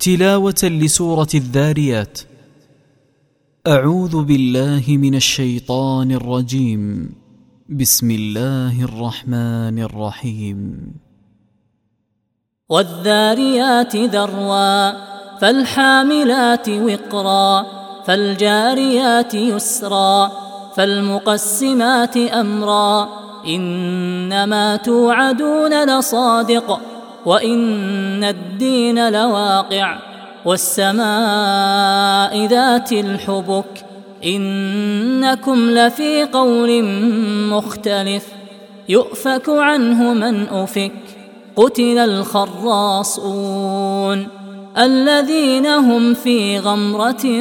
تلاوة لسورة الذاريات. أعوذ بالله من الشيطان الرجيم. بسم الله الرحمن الرحيم. والذاريات ذروا فالحاملات وقرا فالجاريات يسرا فالمقسمات أمرا إنما توعدون لصادق وإن الدين لواقع والسماء ذات الحبك إنكم لفي قول مختلف يؤفك عنه من أفك قتل الخراصون الذين هم في غمرة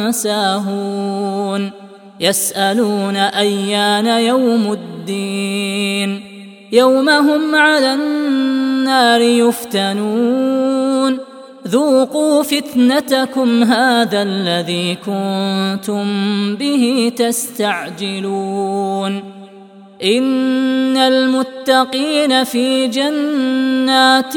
ساهون يسألون أيان يوم الدين يوم هم على النار يفتنون ذوقوا فتنتكم هذا الذي كنتم به تستعجلون إن المتقين في جنات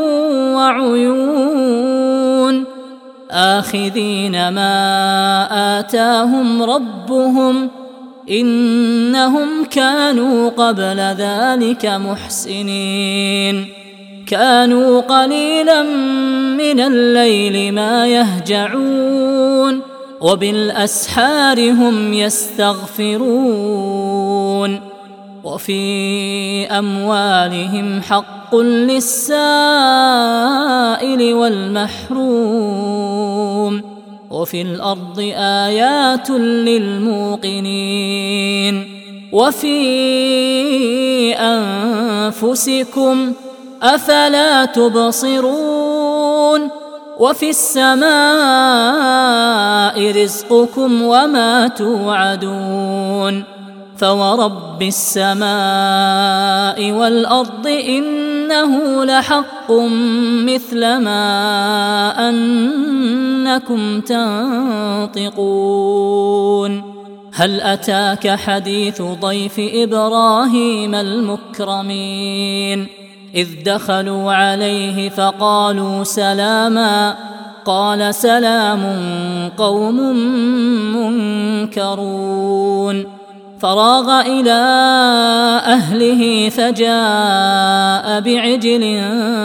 وعيون آخذين ما آتاهم ربهم إنهم كانوا قبل ذلك محسنين كانوا قليلا من الليل ما يهجعون وبالأسحار هم يستغفرون وفي أموالهم حق للسائل والمحروم وفي الأرض آيات للموقنين وفي أنفسكم أفلا تبصرون وفي السماء رزقكم وما توعدون فورب السماء والأرض إنه لحق مثل ما أنكم تنطقون هل أتاك حديث ضيف إبراهيم المكرمين إذ دخلوا عليه فقالوا سلاما قال سلام قوم منكرون فراغ إلى أهله فجاء بعجل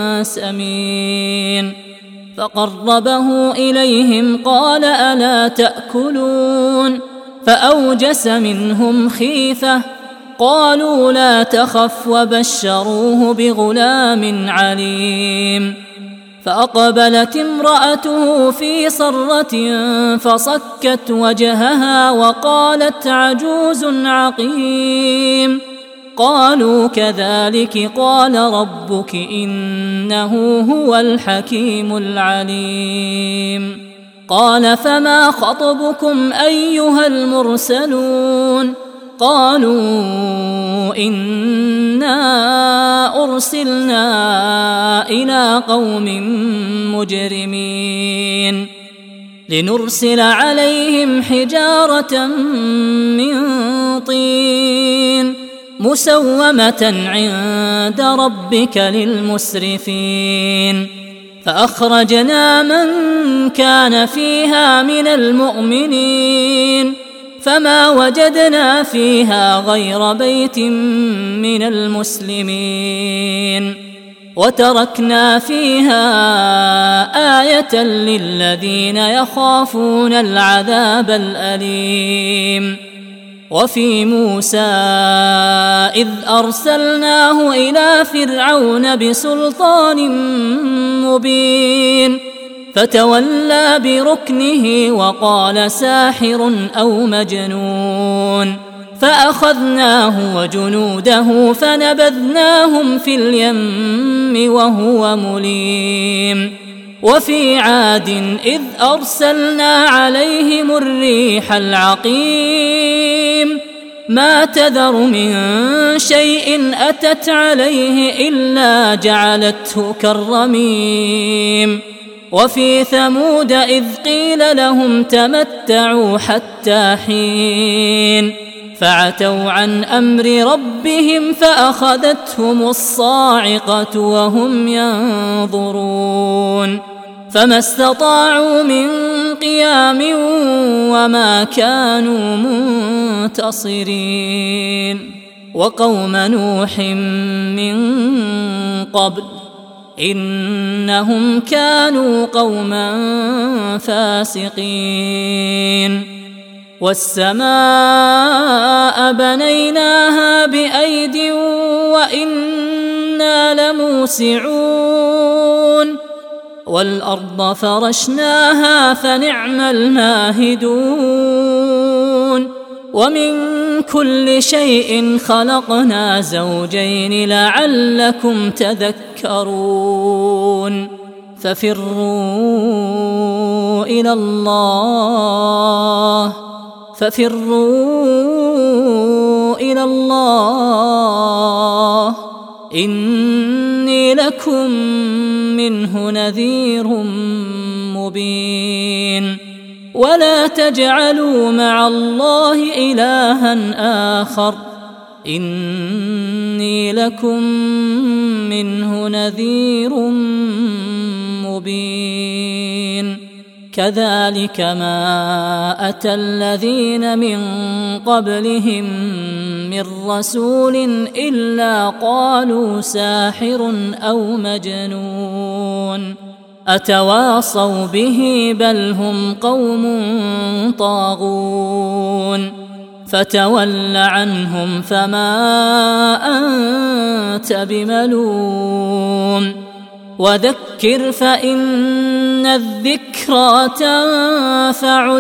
سمين فقربه إليهم قال ألا تأكلون فأوجس منهم خيفة قالوا لا تخف وبشروه بغلام عليم فأقبلت امرأته في صرة فصكت وجهها وقالت عجوز عقيم قالوا كذلك قال ربك إنه هو الحكيم العليم قال فما خطبكم أيها المرسلون قالوا إنا أرسلنا إلى قوم مجرمين لنرسل عليهم حجارة من طين مسومة عند ربك للمسرفين فأخرجنا من كان فيها من المؤمنين فما وجدنا فيها غير بيت من المسلمين وتركنا فيها آية للذين يخافون العذاب الأليم وفي موسى إذ أرسلناه إلى فرعون بسلطان مبين فتولى بركنه وقال ساحر أو مجنون فأخذناه وجنوده فنبذناهم في اليم وهو مليم وفي عاد إذ أرسلنا عليهم الريح العقيم ما تذر من شيء أتت عليه إلا جعلته كالرميم وفي ثمود إذ قيل لهم تمتعوا حتى حين فعتوا عن أمر ربهم فأخذتهم الصاعقة وهم ينظرون فما استطاعوا من قيام وما كانوا منتصرين وقوم نوح من قبل إنهم كانوا قوما فاسقين والسماء بنيناها بأيد وإنا لموسعون والأرض فرشناها فنعم الماهدون ومن كل شيء خلقنا زوجين لعلكم تذكرون ففروا إلى الله إني لكم منه نذير مبين ولا تجعلوا مع الله إلها آخر إني لكم منه نذير مبين كذلك ما أتى الذين من قبلهم من رسول إلا قالوا ساحر أو مجنون أتواصوا به بل هم قوم طاغون فتول عنهم فما أنت بملوم وذكر فإن الذكرى تنفع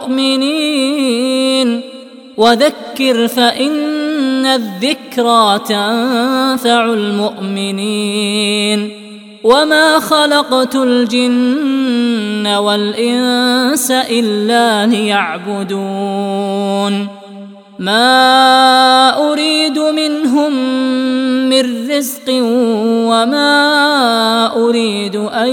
المؤمنين وما خلقت الجن والإنس إلا ليعبدون ما أريد منهم من رزق وما أريد أن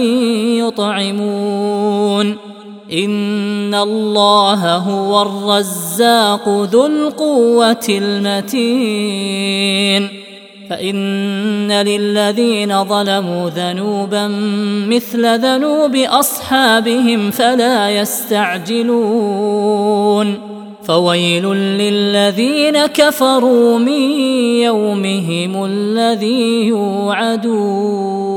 يطعمون إن الله هو الرزاق ذو القوة المتين فإن للذين ظلموا ذنوبا مثل ذنوب أصحابهم فلا يستعجلون فويل للذين كفروا من يومهم الذي يوعدون